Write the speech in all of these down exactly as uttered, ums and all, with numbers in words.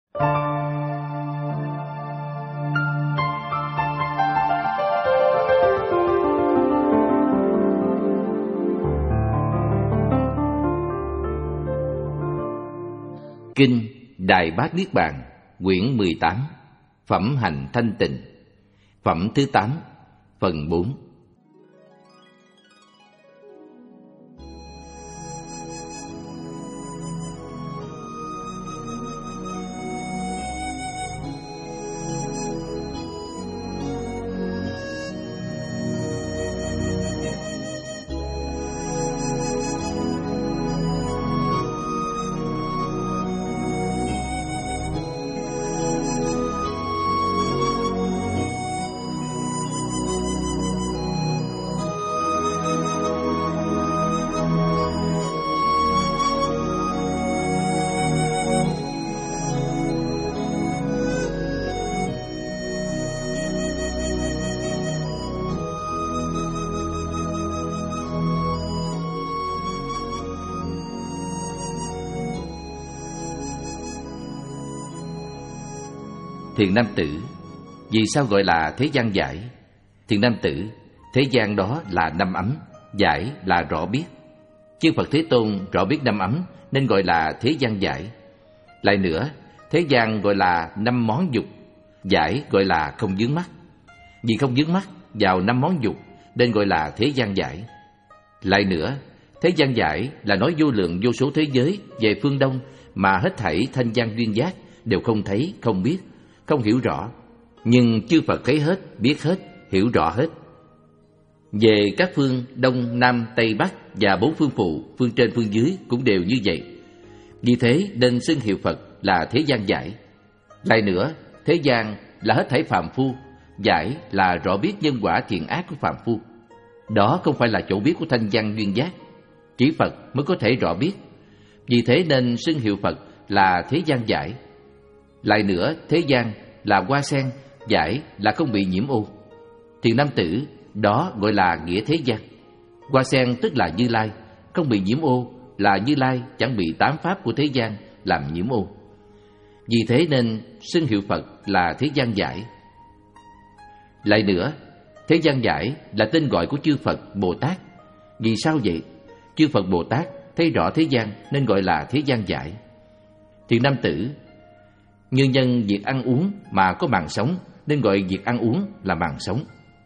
Kinh Đại Bát Niết Bàn, quyển mười tám, Phẩm Hành Thanh Tịnh, phẩm thứ tám, phần bốn. Thiện nam tử, vì sao gọi là thế gian giải? Thiện nam tử, thế gian đó là năm ấm, giải là rõ biết. Chư Phật Thế Tôn rõ biết năm ấm nên gọi là thế gian giải. Lại nữa, thế gian gọi là năm món dục, giải gọi là không vướng mắc. Vì không vướng mắc vào năm món dục nên gọi là thế gian giải. Lại nữa, thế gian giải là nói vô lượng vô số thế giới về phương Đông mà hết thảy thanh văn duyên giác đều không thấy, không biết, không hiểu rõ, nhưng chư Phật thấy hết, biết hết, hiểu rõ hết. Về các phương Đông, Nam, Tây, Bắc và bốn phương phụ, phương trên phương dưới cũng đều như vậy. Vì thế nên xưng hiệu Phật là thế gian giải. Lại nữa, thế gian là hết thảy phàm phu, giải là rõ biết nhân quả thiện ác của phàm phu. Đó không phải là chỗ biết của thanh văn duyên giác, chỉ Phật mới có thể rõ biết. Vì thế nên xưng hiệu Phật là thế gian giải. Lại nữa, thế gian là hoa sen, giải là không bị nhiễm ô. Thiện nam tử, đó gọi là nghĩa thế gian. Hoa sen tức là Như Lai, không bị nhiễm ô là Như Lai chẳng bị tám pháp của thế gian làm nhiễm ô. Vì thế nên xưng hiệu Phật là thế gian giải. Lại nữa, thế gian giải là tên gọi của chư Phật Bồ Tát. Vì sao vậy? Chư Phật Bồ Tát thấy rõ thế gian nên gọi là thế gian giải. Thiện nam tử, như nhân việc ăn uống mà có màng sống nên gọi việc ăn uống là màng sống.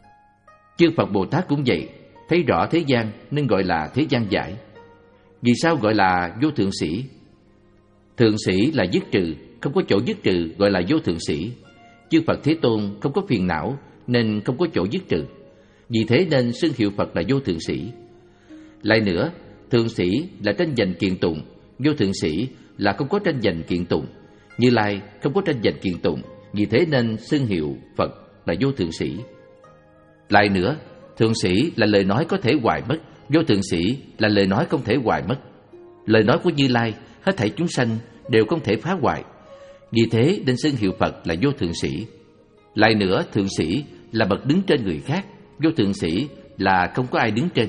Chư Phật Bồ Tát cũng vậy, thấy rõ thế gian nên gọi là thế gian giải. Vì sao gọi là vô thượng sĩ? Thượng sĩ là dứt trừ, không có chỗ dứt trừ gọi là vô thượng sĩ. Chư Phật Thế Tôn không có phiền não nên không có chỗ dứt trừ. Vì thế nên xưng hiệu Phật là vô thượng sĩ. Lại nữa, thượng sĩ là tranh giành kiện tụng, vô thượng sĩ là không có tranh giành kiện tụng. Như Lai không có tranh giành kiện tụng, vì thế nên xưng hiệu Phật là vô thượng sĩ. Lại nữa, thượng sĩ là lời nói có thể hoài mất, vô thượng sĩ là lời nói không thể hoài mất. Lời nói của Như Lai, hết thảy chúng sanh đều không thể phá hoại, vì thế nên xưng hiệu Phật là vô thượng sĩ. Lại nữa, thượng sĩ là bậc đứng trên người khác, vô thượng sĩ là không có ai đứng trên.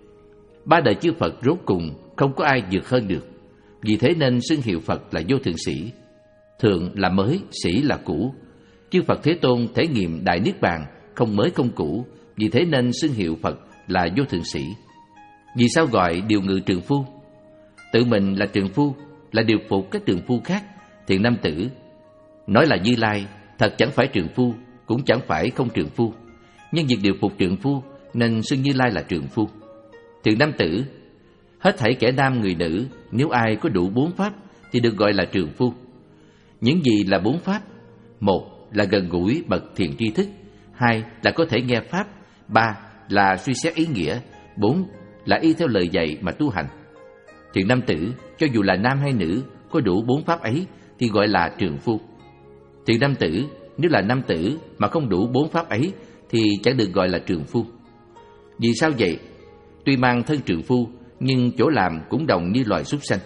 Ba đời chư Phật rốt cùng không có ai vượt hơn được, vì thế nên xưng hiệu Phật là vô thượng sĩ. Thượng là mới, sĩ là cũ. Chư Phật Thế Tôn thể nghiệm đại niết bàn, không mới không cũ, vì thế nên xưng hiệu Phật là vô thượng sĩ. Vì sao gọi điều ngự trượng phu? Tự mình là trượng phu, là điều phục các trượng phu khác. Thiện nam tử, nói là Như Lai, thật chẳng phải trượng phu, cũng chẳng phải không trượng phu, nhưng việc điều phục trượng phu nên xưng Như Lai là trượng phu. Thiện nam tử, hết thảy kẻ nam người nữ, nếu ai có đủ bốn pháp thì được gọi là trượng phu. Những gì là bốn pháp? Một là gần gũi bậc thiện tri thức, hai là có thể nghe pháp, ba là suy xét ý nghĩa, bốn là y theo lời dạy mà tu hành. Thiện nam tử, cho dù là nam hay nữ, có đủ bốn pháp ấy thì gọi là trượng phu. Thiện nam tử, nếu là nam tử mà không đủ bốn pháp ấy thì chẳng được gọi là trượng phu. Vì sao vậy? Tuy mang thân trượng phu nhưng chỗ làm cũng đồng như loài súc sanh.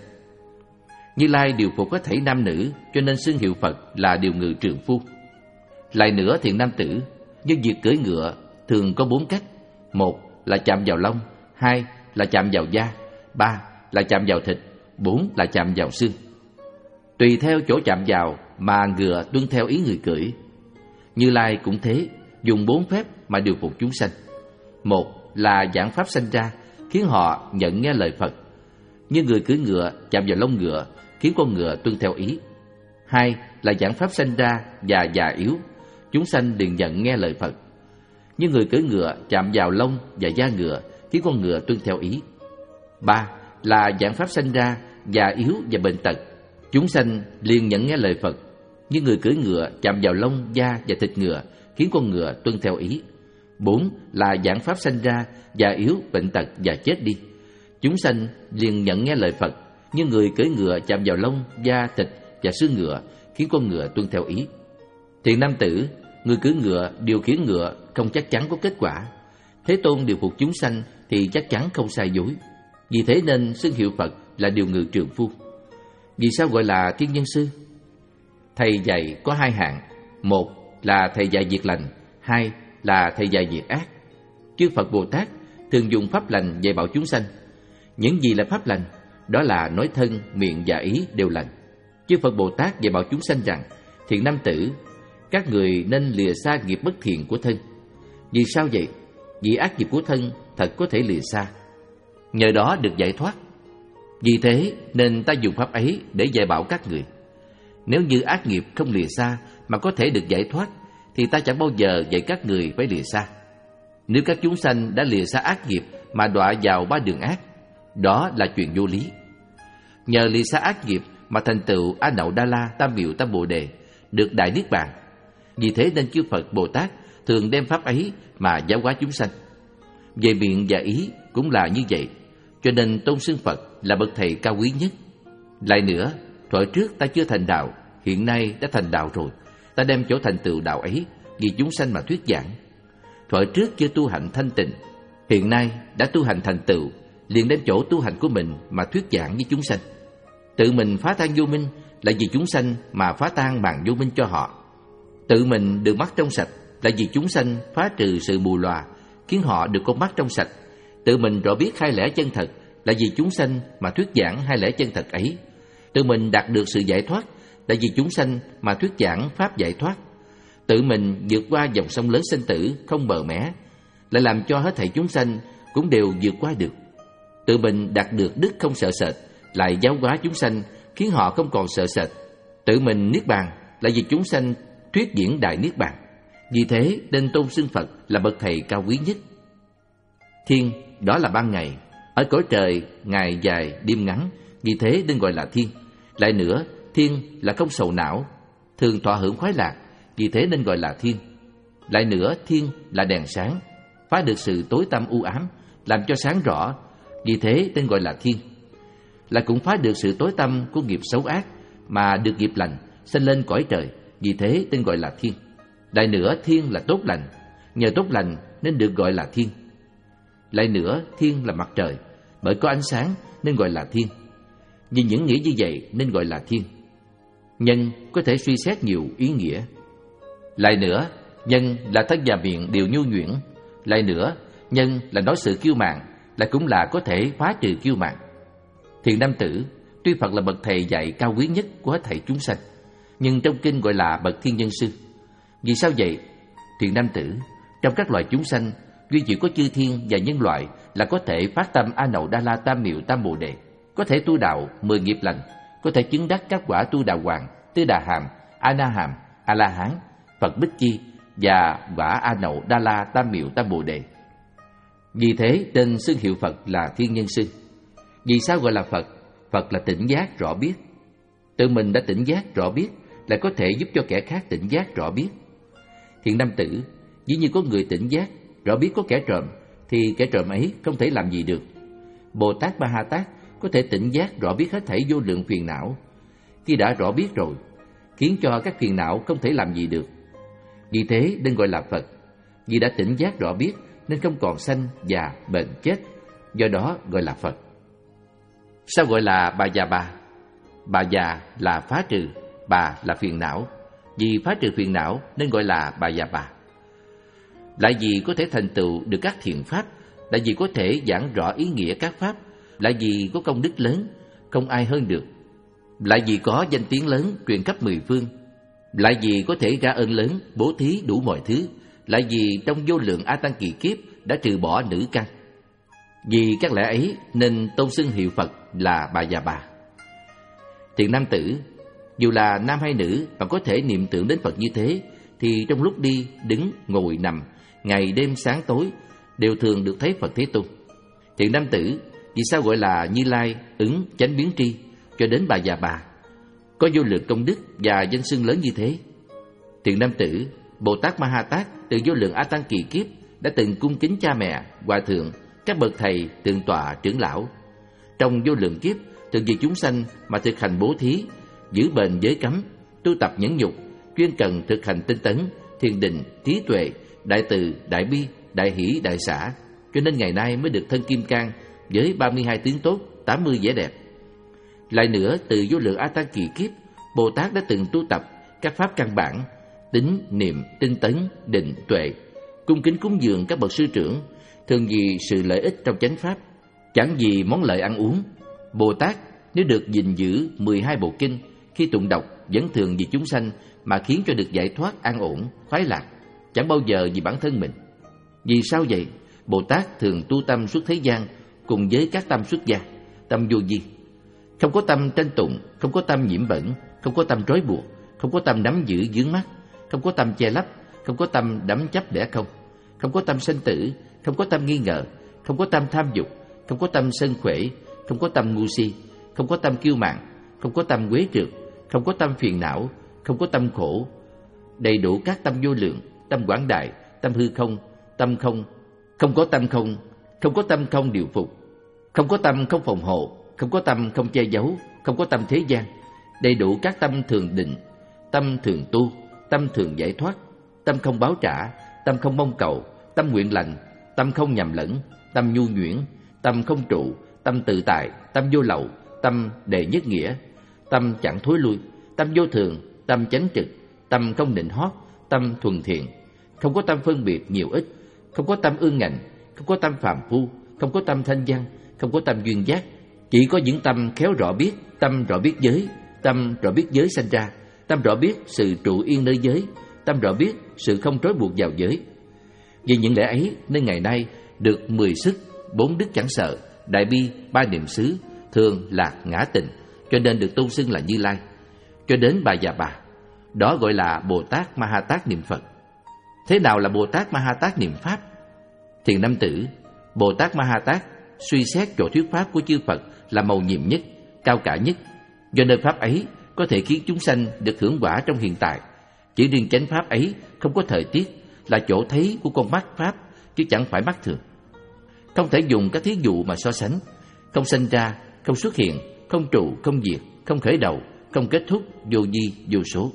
Như Lai điều phục có thể nam nữ, cho nên xưng hiệu Phật là điều ngự trượng phu. Lại nữa, thiện nam tử, nhân việc cưỡi ngựa thường có bốn cách. Một là chạm vào lông, hai là chạm vào da, ba là chạm vào thịt, bốn là chạm vào xương. Tùy theo chỗ chạm vào mà ngựa tuân theo ý người cưỡi. Như Lai cũng thế, dùng bốn phép mà điều phục chúng sanh. Một là giảng pháp sanh ra, khiến họ nhận nghe lời Phật, như người cưỡi ngựa chạm vào lông ngựa, khiến con ngựa tuân theo ý. Hai là giảng pháp sanh ra và già yếu, chúng sanh liền nhận nghe lời Phật, như người cưỡi ngựa chạm vào lông và da ngựa, khiến con ngựa tuân theo ý. Ba là giảng pháp sanh ra già yếu và bệnh tật, chúng sanh liền nhận nghe lời Phật, như người cưỡi ngựa chạm vào lông, da và thịt ngựa, khiến con ngựa tuân theo ý. Bốn là giảng pháp sanh ra già yếu, bệnh tật và chết đi, chúng sanh liền nhận nghe lời Phật, như người cưỡi ngựa chạm vào lông, da, thịt và xương ngựa, khiến con ngựa tuân theo ý. Thiện nam tử, người cưỡi ngựa điều khiển ngựa không chắc chắn có kết quả. Thế Tôn điều phục chúng sanh thì chắc chắn không sai dối. Vì thế nên xưng hiệu Phật là điều ngự trượng phu. Vì sao gọi là thiên nhân sư? Thầy dạy có hai hạng: một là thầy dạy việc lành, hai là thầy dạy việc ác. Chư Phật Bồ Tát thường dùng pháp lành dạy bảo chúng sanh. Những gì là pháp lành? Đó là nói thân, miệng và ý đều lành. Chư Phật Bồ Tát dạy bảo chúng sanh rằng: thiện nam tử, các người nên lìa xa nghiệp bất thiện của thân. Vì sao vậy? Vì ác nghiệp của thân thật có thể lìa xa, nhờ đó được giải thoát. Vì thế nên ta dùng pháp ấy để dạy bảo các người. Nếu như ác nghiệp không lìa xa mà có thể được giải thoát, thì ta chẳng bao giờ dạy các người phải lìa xa. Nếu các chúng sanh đã lìa xa ác nghiệp mà đọa vào ba đường ác, đó là chuyện vô lý. Nhờ lìa xa ác nghiệp mà thành tựu A Nậu Đa La Tam Miệu Tam Bồ Đề, được đại niết bàn. Vì thế nên chư Phật Bồ Tát thường đem pháp ấy mà giáo hóa chúng sanh. Về miệng và ý cũng là như vậy, cho nên tôn xưng Phật là bậc thầy cao quý nhất. Lại nữa, thuở trước ta chưa thành đạo, hiện nay đã thành đạo rồi. Ta đem chỗ thành tựu đạo ấy vì chúng sanh mà thuyết giảng. Thuở trước chưa tu hành thanh tịnh, hiện nay đã tu hành thành tựu, liền đem chỗ tu hành của mình mà thuyết giảng với chúng sanh. Tự mình phá tan vô minh là vì chúng sanh mà phá tan màn vô minh cho họ. Tự mình được mắt trong sạch là vì chúng sanh phá trừ sự mù lòa, khiến họ được con mắt trong sạch. Tự mình rõ biết hai lẽ chân thật là vì chúng sanh mà thuyết giảng hai lẽ chân thật ấy. Tự mình đạt được sự giải thoát là vì chúng sanh mà thuyết giảng pháp giải thoát. Tự mình vượt qua dòng sông lớn sinh tử không bờ mé, lại làm cho hết thảy chúng sanh cũng đều vượt qua được. Tự mình đạt được đức không sợ sệt, lại giáo hóa chúng sanh khiến họ không còn sợ sệt. Tự mình niết bàn là vì chúng sanh thuyết diễn đại niết bàn. Vì thế nên tôn xưng Phật là bậc thầy cao quý nhất. Thiên đó là ban ngày, ở cõi trời ngày dài đêm ngắn, vì thế nên gọi là thiên. Lại nữa, thiên là không sầu não, thường thọ hưởng khoái lạc, vì thế nên gọi là thiên. Lại nữa, thiên là đèn sáng, phá được sự tối tăm u ám, làm cho sáng rõ, vì thế nên gọi là thiên. Là cũng phá được sự tối tăm của nghiệp xấu ác, mà được nghiệp lành sinh lên cõi trời, vì thế nên gọi là thiên. Lại nữa, thiên là tốt lành, nhờ tốt lành nên được gọi là thiên. Lại nữa, thiên là mặt trời, bởi có ánh sáng nên gọi là thiên. Vì những nghĩa như vậy nên gọi là thiên. Nhân có thể suy xét nhiều ý nghĩa. Lại nữa, nhân là thân và miệng đều nhu nhuyễn. Lại nữa, nhân là nói sự kiêu mạn, là cũng là có thể phá trừ kiêu mạn. Thiện nam tử, tuy Phật là bậc thầy dạy cao quý nhất của hết thảy chúng sanh, nhưng trong kinh gọi là bậc thiên nhân sư. Vì sao vậy? Thiện nam tử, trong các loài chúng sanh, duy chỉ có chư thiên và nhân loại là có thể phát tâm A Nậu Đa La Tam Miệu Tam Bồ Đề, có thể tu đạo mười nghiệp lành, có thể chứng đắc các quả tu đà hoàng, tư đà hàm, a na hàm, a la hán, Phật Bích Chi và quả A Nậu Đa La Tam Miệu Tam Bồ Đề. Vì thế tên xưng hiệu Phật là thiên nhân sư. Vì sao gọi là Phật? Phật là tỉnh giác rõ biết. Tự mình đã tỉnh giác rõ biết, lại có thể giúp cho kẻ khác tỉnh giác rõ biết. Thiện nam tử, dĩ như có người tỉnh giác rõ biết có kẻ trộm, thì kẻ trộm ấy không thể làm gì được. Bồ Tát Ba Ha Tát có thể tỉnh giác rõ biết hết thảy vô lượng phiền não. Khi đã rõ biết rồi, khiến cho các phiền não không thể làm gì được. Vì thế nên gọi là Phật. Vì đã tỉnh giác rõ biết nên không còn sanh, già, bệnh, chết, do đó gọi là Phật. Sao gọi là Bà Già Bà? Bà già là phá trừ, bà là phiền não. Vì phá trừ phiền não nên gọi là Bà Già Bà. Lại vì có thể thành tựu được các thiện pháp, lại vì có thể giảng rõ ý nghĩa các pháp, lại vì có công đức lớn, không ai hơn được, lại vì có danh tiếng lớn truyền khắp mười phương, Lại vì có thể ra ơn lớn, bố thí đủ mọi thứ. Lại vì trong vô lượng A Tăng kỳ kiếp đã trừ bỏ nữ căn. Vì các lẽ ấy nên tôn xưng hiệu Phật là Bà Già Bà. Thiện nam tử, dù là nam hay nữ mà có thể niệm tưởng đến Phật như thế, thì trong lúc đi, đứng, ngồi, nằm, ngày đêm sáng tối đều thường được thấy Phật Thế Tôn. Thiện nam tử, vì sao gọi là Như Lai, Ứng, Chánh Biến Tri cho đến Bà Già Bà, có vô lượng công đức và danh xưng lớn như thế? Thiện nam tử, Bồ Tát Ma Ha Tát từ vô lượng A Tăng kỳ kiếp đã từng cung kính cha mẹ, hòa thượng, các bậc thầy, thượng tọa, trưởng lão. Trong vô lượng kiếp thường vì chúng sanh mà thực hành bố thí, giữ bền giới cấm, tu tập nhẫn nhục, chuyên cần thực hành tinh tấn, thiền định, trí tuệ, đại từ, đại bi, đại hỷ, đại xả, cho nên ngày nay mới được thân kim cang với ba mươi hai tướng tốt, tám mươi vẻ đẹp. Lại nữa, từ vô lượng A Tăng kỳ kiếp, Bồ Tát đã từng tu tập các pháp căn bản, tín, niệm, tinh tấn, định, tuệ, cung kính cúng dường các bậc sư trưởng, thường vì sự lợi ích trong chánh pháp, chẳng vì món lợi ăn uống. Bồ Tát nếu được gìn giữ mười hai bộ kinh, khi tụng đọc vẫn thường vì chúng sanh mà khiến cho được giải thoát an ổn, khoái lạc, chẳng bao giờ vì bản thân mình. Vì sao vậy? Bồ Tát thường tu tâm suốt thế gian cùng với các tâm xuất gia, tâm vô vi, không có tâm tranh tụng, không có tâm nhiễm bẩn, không có tâm trói buộc, không có tâm nắm giữ vướng mắc, không có tâm che lấp, không có tâm đắm chấp đẻ không, không có tâm sanh tử, không có tâm nghi ngờ, không có tâm tham dục, không có tâm sân khỏe, không có tâm ngu si, không có tâm kiêu mạn, không có tâm quế trượt, không có tâm phiền não, không có tâm khổ, đầy đủ các tâm vô lượng, tâm quảng đại, tâm hư không, tâm không, không có tâm không, không có tâm không điều phục, không có tâm không phòng hộ, không có tâm không che giấu, không có tâm thế gian, đầy đủ các tâm thường định, tâm thường tu, tâm thường giải thoát, tâm không báo trả, tâm không mong cầu, tâm nguyện lành, tâm không nhầm lẫn, tâm nhu nhuyễn, tâm không trụ, tâm tự tại, tâm vô lậu, tâm đệ nhất nghĩa, tâm chẳng thối lui, tâm vô thường, tâm chánh trực, tâm không nịnh hót, tâm thuần thiện, không có tâm phân biệt nhiều ít, không có tâm ương ngạnh, không có tâm phàm phu, không có tâm thanh văn, không có tâm duyên giác, chỉ có những tâm khéo rõ biết, tâm rõ biết giới, tâm rõ biết giới sanh ra, tâm rõ biết sự trụ yên nơi giới, tâm rõ biết sự không trói buộc vào giới. Vì những lẽ ấy nên ngày nay được mười sức, bốn đức chẳng sợ, đại bi, ba niệm xứ, thường lạc ngã tịnh, cho nên được tôn xưng là Như Lai. Cho đến Bà Già Bà, đó gọi là Bồ Tát Ma Ha Tát niệm Phật. Thế nào là Bồ Tát Ma Ha Tát niệm Pháp? Thiền nam tử, Bồ Tát Ma Ha Tát suy xét chỗ thuyết pháp của chư Phật là mầu nhiệm nhất, cao cả nhất, do nơi pháp ấy có thể khiến chúng sanh được hưởng quả trong hiện tại. Chỉ riêng chánh pháp ấy không có thời tiết, là chỗ thấy của con mắt pháp, chứ chẳng phải mắt thường. Không thể dùng các thí dụ mà so sánh. Không sanh ra, không xuất hiện, không trụ, không diệt, không khởi đầu, không kết thúc, vô vi, vô số.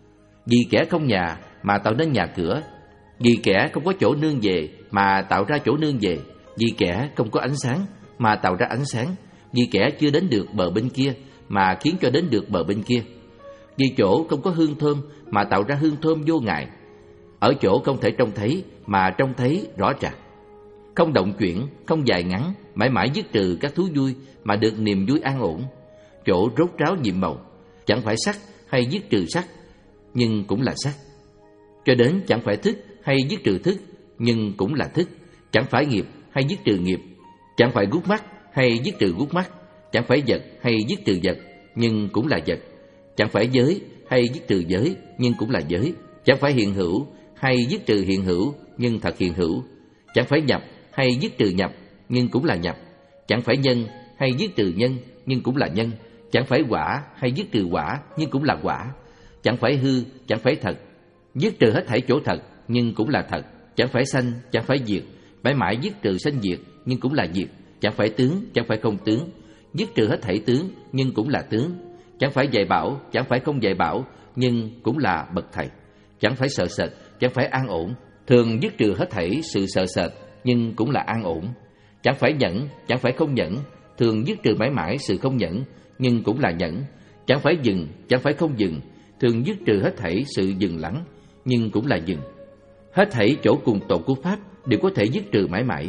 Vì kẻ không nhà mà tạo nên nhà cửa, vì kẻ không có chỗ nương về mà tạo ra chỗ nương về, vì kẻ không có ánh sáng mà tạo ra ánh sáng, vì kẻ chưa đến được bờ bên kia mà khiến cho đến được bờ bên kia, vì chỗ không có hương thơm mà tạo ra hương thơm vô ngại, ở chỗ không thể trông thấy mà trông thấy rõ ràng, không động chuyển, không dài ngắn, mãi mãi dứt trừ các thú vui mà được niềm vui an ổn, chỗ rốt ráo nhiệm màu, chẳng phải sắc hay dứt trừ sắc, nhưng cũng là sắc, cho đến chẳng phải thức hay dứt trừ thức, nhưng cũng là thức, chẳng phải nghiệp hay dứt trừ nghiệp, chẳng phải gút mắt hay dứt trừ gút mắt, chẳng phải vật hay dứt trừ vật, nhưng cũng là vật, chẳng phải giới hay dứt trừ giới, nhưng cũng là giới, chẳng phải hiện hữu hay dứt trừ hiện hữu, nhưng thật hiện hữu, chẳng phải nhập hay dứt trừ nhập, nhưng cũng là nhập, chẳng phải nhân hay dứt trừ nhân, nhưng cũng là nhân, chẳng phải quả hay dứt trừ quả, nhưng cũng là quả, chẳng phải hư, chẳng phải thật, dứt trừ hết thảy chỗ thật, nhưng cũng là thật, chẳng phải sanh, chẳng phải diệt, mãi mãi dứt trừ sanh diệt, nhưng cũng là diệt, chẳng phải tướng, chẳng phải không tướng, dứt trừ hết thảy tướng, nhưng cũng là tướng, chẳng phải dạy bảo, chẳng phải không dạy bảo, nhưng cũng là bậc thầy, chẳng phải sợ sệt, chẳng phải an ổn, thường dứt trừ hết thảy sự sợ sệt, nhưng cũng là an ổn, chẳng phải nhẫn, chẳng phải không nhẫn, thường dứt trừ mãi mãi sự không nhẫn, nhưng cũng là nhẫn, chẳng phải dừng, chẳng phải không dừng, thường dứt trừ hết thảy sự dừng lắng, nhưng cũng là dừng. Hết thảy chỗ cùng tồn của pháp đều có thể dứt trừ mãi mãi.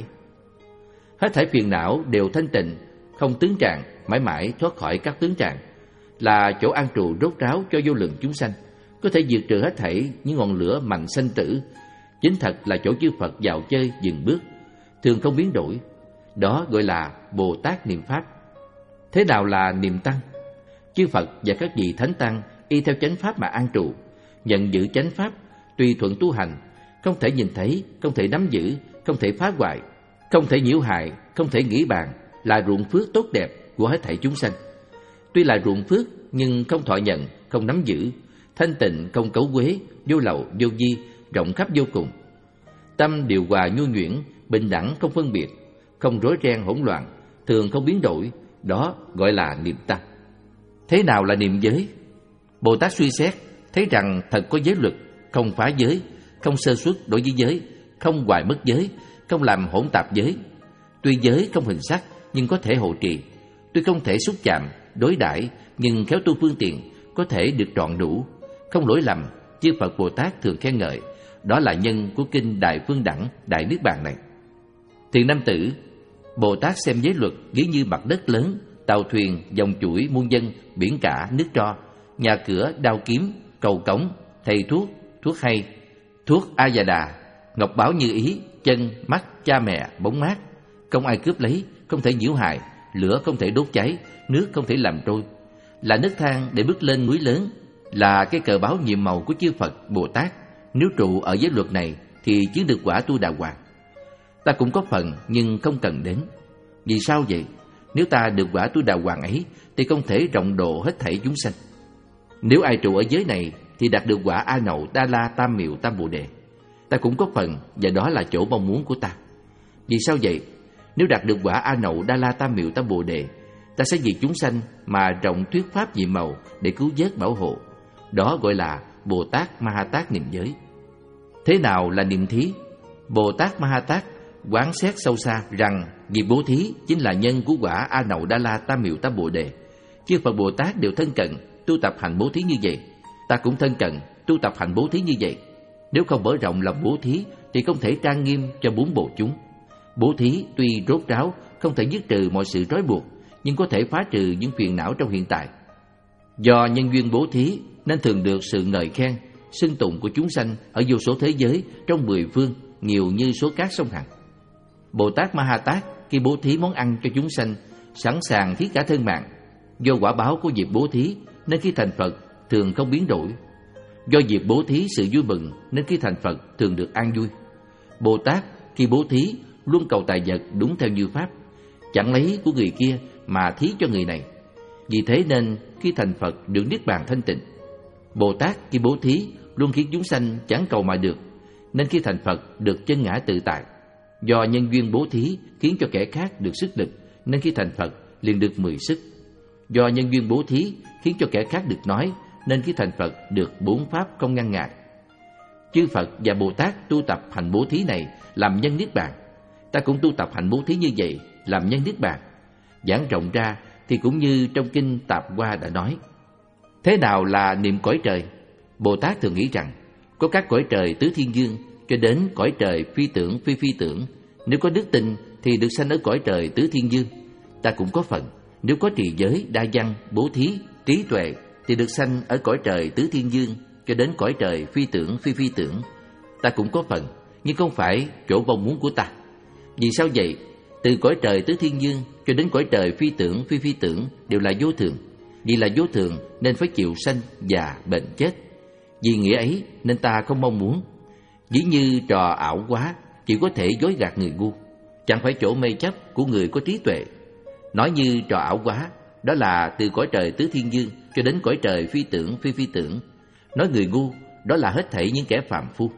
Hết thảy phiền não đều thanh tịnh, không tướng trạng, mãi mãi thoát khỏi các tướng trạng, là chỗ an trụ rốt ráo cho vô lượng chúng sanh, có thể diệt trừ hết thảy những ngọn lửa mạnh sanh tử. Chính thật là chỗ chư Phật vào chơi dừng bước, thường không biến đổi. Đó gọi là Bồ Tát niệm Pháp. Thế nào là niệm Tăng? Chư Phật và các vị Thánh Tăng y theo chánh Pháp mà an trụ, nhận giữ chánh Pháp, tùy thuận tu hành, không thể nhìn thấy, không thể nắm giữ, không thể phá hoại, không thể nhiễu hại, không thể nghĩ bàn, là ruộng phước tốt đẹp của hết thảy chúng sanh. Tuy là ruộng phước nhưng không thọ nhận, không nắm giữ, thanh tịnh không cấu quế, vô lậu vô vi, rộng khắp vô cùng. Tâm điều hòa nhu nhuyễn, bình đẳng không phân biệt, không rối ren hỗn loạn, thường không biến đổi, đó gọi là niệm Tăng. Thế nào là niệm giới? Bồ Tát suy xét, thấy rằng thật có giới luật, không phá giới, không sơ suất đối với giới, không hoại mất giới, không làm hỗn tạp giới. Tuy giới không hình sắc nhưng có thể hộ trì, tuy không thể xúc chạm, đối đãi nhưng khéo tu phương tiện, có thể được trọn đủ, không lỗi lầm. Chư Phật Bồ Tát thường khen ngợi, đó là nhân của kinh Đại Phương Đẳng Đại Niết Bàn này. Thiện nam tử, Bồ Tát xem giới luật ví như mặt đất lớn, tàu thuyền, dòng chuỗi muôn dân, biển cả, nước tro, nhà cửa, đao kiếm, cầu cống, thầy thuốc, thuốc hay, thuốc a già đà, ngọc báo như ý, chân, mắt, cha mẹ, bóng mát, không ai cướp lấy, không thể nhiễu hại, lửa không thể đốt cháy, nước không thể làm trôi, là nấc thang để bước lên núi lớn, là cái cờ báo nhiệm màu của chư Phật Bồ Tát. Nếu trụ ở giới luật này thì chứng được quả tu đà hoàng. Ta cũng có phần nhưng không cần đến. Vì sao vậy? Nếu ta được quả tu đà hoàng ấy thì không thể rộng độ hết thảy chúng sanh. Nếu ai trụ ở giới này thì đạt được quả A Nậu Đa La Tam Miệu Tam Bồ Đề. Ta cũng có phần và đó là chỗ mong muốn của ta. Vì sao vậy? Nếu đạt được quả A Nậu Đa La Tam Miệu Tam Bồ Đề, ta sẽ vì chúng sanh mà rộng thuyết pháp nhiệm màu để cứu vớt bảo hộ. Đó gọi là Bồ Tát Ma Ha Tát niệm giới. Thế nào là niệm thí? Bồ Tát Ma Ha Tát quán xét sâu xa rằng việc bố thí chính là nhân của quả A Nậu Đa La Tam Miệu Tam Bồ Đề. Chư Phật Bồ Tát đều thân cận tu tập hành bố thí như vậy, ta cũng thân cận tu tập hành bố thí như vậy. Nếu không mở rộng lòng bố thí thì không thể trang nghiêm cho bốn bộ chúng. Bố thí tuy rốt ráo, không thể dứt trừ mọi sự trói buộc, nhưng có thể phá trừ những phiền não trong hiện tại. Do nhân duyên bố thí nên thường được sự ngợi khen, xưng tụng của chúng sanh ở vô số thế giới trong mười phương, nhiều như số cát sông Hằng. Bồ Tát Ma Ha Tát khi bố thí món ăn cho chúng sanh, sẵn sàng thí cả thân mạng. Do quả báo của việc bố thí nên khi thành Phật thường không biến đổi. Do việc bố thí sự vui mừng nên khi thành Phật thường được an vui. Bồ Tát khi bố thí luôn cầu tài vật đúng theo như pháp, chẳng lấy của người kia mà thí cho người này. Vì thế nên khi thành Phật được niết bàn thanh tịnh. Bồ Tát khi bố thí luôn khiến chúng sanh chẳng cầu mà được, nên khi thành Phật được chân ngã tự tại. Do nhân duyên bố thí khiến cho kẻ khác được sức lực, nên khi thành Phật liền được mười sức. Do nhân duyên bố thí khiến cho kẻ khác được nói, nên khi thành Phật được bốn pháp không ngăn ngại. Chư Phật và Bồ Tát tu tập hành bố thí này làm nhân niết bàn. Ta cũng tu tập hành bố thí như vậy làm nhân niết bàn. Giảng rộng ra thì cũng như trong kinh Tạp Hoa đã nói. Thế nào là niệm cõi trời? Bồ Tát thường nghĩ rằng có các cõi trời tứ thiên dương cho đến cõi trời phi tưởng phi phi tưởng. Nếu có đức tin thì được sanh ở cõi trời tứ thiên dương. Ta cũng có phần. Nếu có trì giới, đa văn, bố thí, trí tuệ thì được sanh ở cõi trời tứ thiên dương cho đến cõi trời phi tưởng phi phi tưởng. Ta cũng có phần, nhưng không phải chỗ mong muốn của ta. Vì sao vậy? Từ cõi trời tứ thiên dương cho đến cõi trời phi tưởng phi phi tưởng đều là vô thường. Vì là vô thường nên phải chịu sanh, già, bệnh, chết. Vì nghĩa ấy nên ta không mong muốn. Dĩ như trò ảo quá, chỉ có thể dối gạt người ngu, chẳng phải chỗ mê chấp của người có trí tuệ. Nói như trò ảo quá, đó là từ cõi trời tứ thiên dương cho đến cõi trời phi tưởng phi phi tưởng. Nói người ngu, đó là hết thảy những kẻ phàm phu.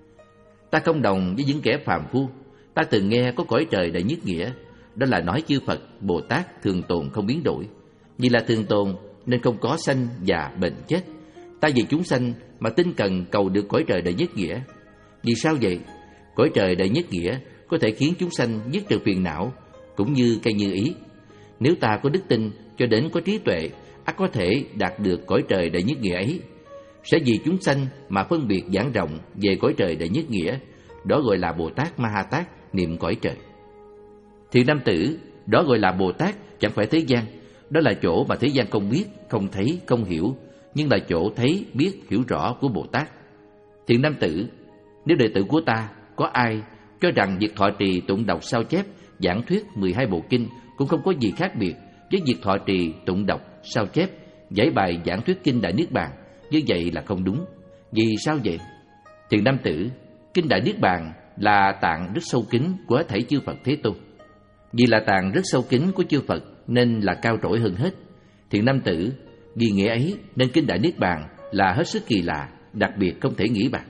Ta không đồng với những kẻ phàm phu. Ta từng nghe có cõi trời đại nhất nghĩa, đó là nói chư Phật, Bồ Tát thường tồn không biến đổi. Vì là thường tồn nên không có sanh, già, bệnh, chết. Ta vì chúng sanh mà tinh cần cầu được cõi trời đại nhất nghĩa. Vì sao vậy? Cõi trời đại nhất nghĩa có thể khiến chúng sanh dứt trừ phiền não, cũng như cây như ý. Nếu ta có đức tin cho đến có trí tuệ, ắt có thể đạt được cõi trời đại nhất nghĩa ấy. Sẽ vì chúng sanh mà phân biệt giảng rộng về cõi trời đại nhất nghĩa, đó gọi là Bồ Tát Ma Ha Tát niệm cõi trời. Thiện nam tử, đó gọi là Bồ Tát chẳng phải thế gian, đó là chỗ mà thế gian không biết, không thấy, không hiểu, nhưng là chỗ thấy, biết, hiểu rõ của Bồ Tát. Thiện nam tử, nếu đệ tử của ta có ai cho rằng việc thọ trì tụng đọc sao chép giảng thuyết mười hai bộ kinh cũng không có gì khác biệt với việc thọ trì tụng đọc sao chép giải bài giảng thuyết kinh Đại Niết Bàn, như vậy là không đúng. Vì sao vậy? Thiện nam tử, kinh Đại Niết Bàn là tạng rất sâu kín của thảy chư Phật Thế Tôn. Vì là tạng rất sâu kín của chư Phật nên là cao trội hơn hết. Thiện nam tử, vì nghĩa ấy nên kinh Đại Niết Bàn là hết sức kỳ lạ, đặc biệt không thể nghĩ bàn.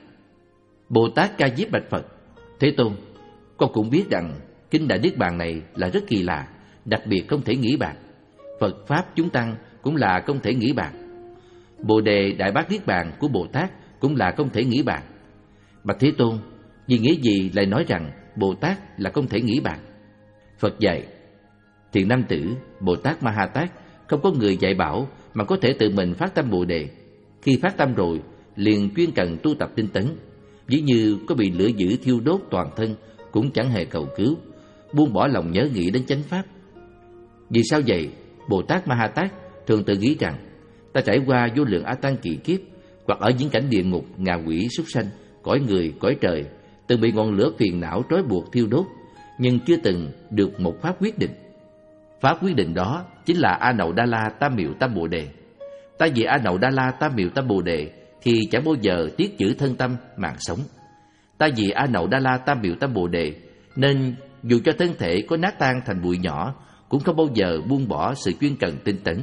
Bồ Tát Ca Diếp bạch Phật: Thế Tôn, con cũng biết rằng kinh Đại Niết Bàn này là rất kỳ lạ, đặc biệt không thể nghĩ bàn. Phật Pháp chúng tăng cũng là không thể nghĩ bàn. Bồ Đề Đại Bát Niết Bàn của Bồ Tát cũng là không thể nghĩ bàn. Bạch Thế Tôn, vì nghĩa gì lại nói rằng Bồ Tát là không thể nghĩ bàn? Phật dạy: Thiện nam tử, Bồ Tát Ma Ha Tát không có người dạy bảo mà có thể tự mình phát tâm Bồ Đề. Khi phát tâm rồi, liền chuyên cần tu tập tinh tấn. Ví như có bị lửa dữ thiêu đốt toàn thân cũng chẳng hề cầu cứu, buông bỏ lòng nhớ nghĩ đến chánh pháp. Vì sao vậy? Bồ Tát Ma Ha Tát thường tự nghĩ rằng ta trải qua vô lượng a tăng kỳ kiếp, hoặc ở những cảnh địa ngục, ngạ quỷ, súc sanh, cõi người, cõi trời, từng bị ngọn lửa phiền não trói buộc thiêu đốt, nhưng chưa từng được một pháp quyết định. Pháp quyết định đó chính là A Nậu Đa La Tam Miệu Tam Bồ Đề. Ta vì A Nậu Đa La Tam Miệu Tam Bồ Đề thì chẳng bao giờ tiếc giữ thân tâm mạng sống. Ta vì A Nậu Đa La Tam Miệu Tam Bồ Đề nên dù cho thân thể có nát tan thành bụi nhỏ cũng không bao giờ buông bỏ sự chuyên cần tinh tấn.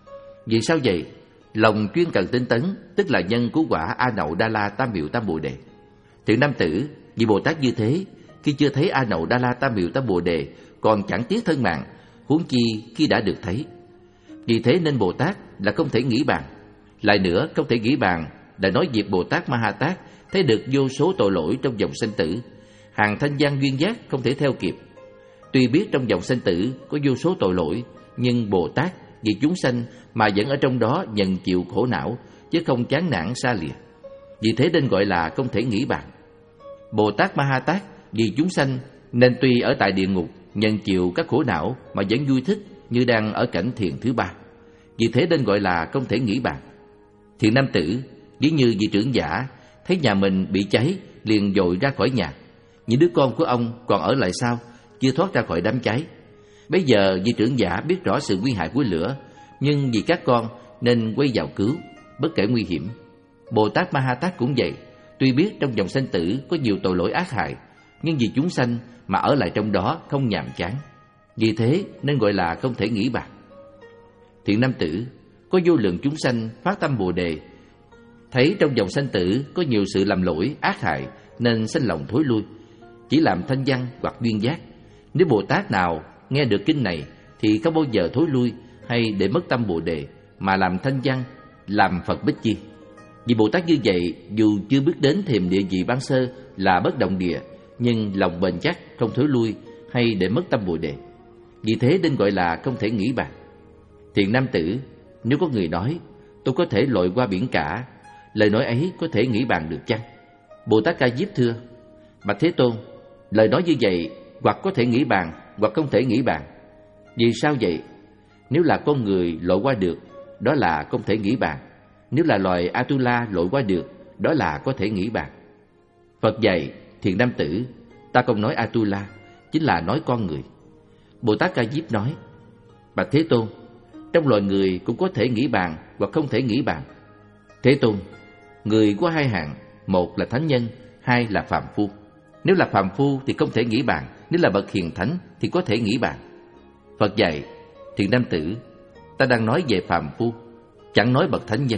Vì sao vậy? Lòng chuyên cần tinh tấn tức là nhân của quả A Nậu Đa La Tam Miệu Tam Bồ Đề. Thiện nam tử, vì Bồ Tát như thế, khi chưa thấy A Nậu Đa La Tam Miệu Tam Bồ Đề còn chẳng tiếc thân mạng, huống chi khi đã được thấy. Vì thế nên Bồ Tát là không thể nghĩ bàn. Lại nữa, không thể nghĩ bàn đã nói việc Bồ Tát Ma Ha Tát thấy được vô số tội lỗi trong dòng sanh tử, hàng thanh văn duyên giác không thể theo kịp. Tuy biết trong dòng sanh tử có vô số tội lỗi, nhưng Bồ Tát vì chúng sanh mà vẫn ở trong đó nhận chịu khổ não, chứ không chán nản xa lìa. Vì thế nên gọi là không thể nghĩ bàn. Bồ Tát Ma Ha Tát vì chúng sanh nên tuy ở tại địa ngục nhận chịu các khổ não mà vẫn vui thích như đang ở cảnh thiền thứ ba. Vì thế nên gọi là không thể nghĩ bàn. Thiện nam tử, ví như vị trưởng giả thấy nhà mình bị cháy liền vội ra khỏi nhà. Những đứa con của ông còn ở lại sau, chưa thoát ra khỏi đám cháy. Bây giờ vị trưởng giả biết rõ sự nguy hại của lửa, nhưng vì các con nên quay vào cứu, bất kể nguy hiểm. Bồ Tát Ma Ha Tát cũng vậy, tuy biết trong dòng sanh tử có nhiều tội lỗi ác hại, nhưng vì chúng sanh mà ở lại trong đó không nhàm chán. Vì thế nên gọi là không thể nghĩ bàn. Thiện nam tử, có vô lượng chúng sanh phát tâm Bồ Đề, thấy trong dòng sanh tử có nhiều sự làm lỗi ác hại nên sanh lòng thối lui, chỉ làm thanh văn hoặc duyên giác. Nếu Bồ Tát nào nghe được kinh này thì không bao giờ thối lui hay để mất tâm Bồ Đề, mà làm thanh văn, làm Phật Bích Chi. Vì Bồ Tát như vậy, dù chưa bước đến thềm địa vị ban sơ là bất động địa, nhưng lòng bền chắc, không thối lui hay để mất tâm Bồ Đề. Vì thế nên gọi là không thể nghĩ bàn. Thiện nam tử, nếu có người nói tôi có thể lội qua biển cả, lời nói ấy có thể nghĩ bàn được chăng? Bồ Tát Ca Diếp thưa: Bạch Thế Tôn, lời nói như vậy hoặc có thể nghĩ bàn hoặc không thể nghĩ bàn. Vì sao vậy? Nếu là con người lội qua được, đó là không thể nghĩ bàn. Nếu là loài Atula lội qua được, đó là có thể nghĩ bàn. Phật dạy: Thiện nam tử, ta không nói Atula, chính là nói con người. Bồ Tát Ca Diếp nói: Bạch Thế Tôn, trong loài người cũng có thể nghĩ bàn hoặc không thể nghĩ bàn. Thế Tôn, người có hai hạng, một là thánh nhân, hai là phàm phu. Nếu là phàm phu thì không thể nghĩ bàn, nếu là bậc hiền thánh thì có thể nghĩ bàn. Phật dạy: Thiện nam tử, ta đang nói về phàm phu, chẳng nói bậc thánh nhân.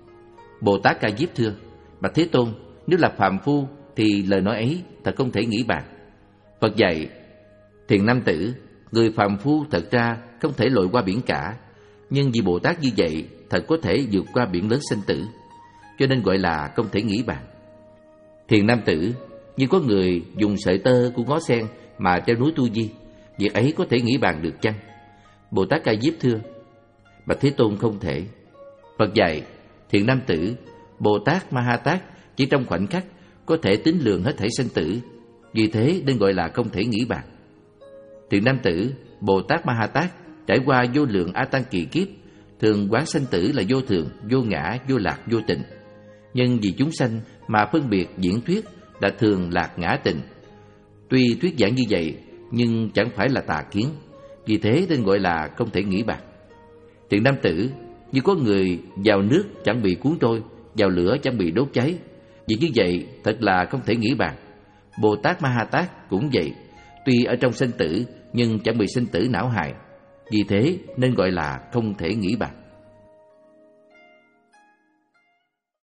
Bồ Tát Ca Diếp thưa: Bạch Thế Tôn, nếu là phàm phu thì lời nói ấy thật không thể nghĩ bàn. Phật dạy: Thiện nam tử, người phàm phu thật ra không thể lội qua biển cả, nhưng vì Bồ Tát như vậy thật có thể vượt qua biển lớn sinh tử, cho nên gọi là không thể nghĩ bàn. Thiện nam tử, như có người dùng sợi tơ của ngó sen mà treo núi Tu Di, việc ấy có thể nghĩ bàn được chăng? Bồ Tát Ca Diếp thưa: Bạch Thế Tôn, không thể. Phật dạy: Thiện nam tử, Bồ Tát Ma Ha Tát chỉ trong khoảnh khắc có thể tính lường hết thảy sinh tử, vì thế nên gọi là không thể nghĩ bàn. Thiện nam tử, Bồ Tát Ma Ha Tát trải qua vô lượng a tăng kỳ kiếp, thường quán sanh tử là vô thường, vô ngã, vô lạc, vô tình. Nhưng vì chúng sanh mà phân biệt diễn thuyết là thường, lạc, ngã, tình. Tuy thuyết giảng như vậy, nhưng chẳng phải là tà kiến, vì thế nên gọi là không thể nghĩ bàn. Thiện nam tử, như có người vào nước chẳng bị cuốn trôi, vào lửa chẳng bị đốt cháy, vì như vậy thật là không thể nghĩ bàn. Bồ Tát Ma Ha Tát cũng vậy, tuy ở trong sinh tử nhưng chẳng bị sinh tử não hại, vì thế nên gọi là không thể nghĩ bàn.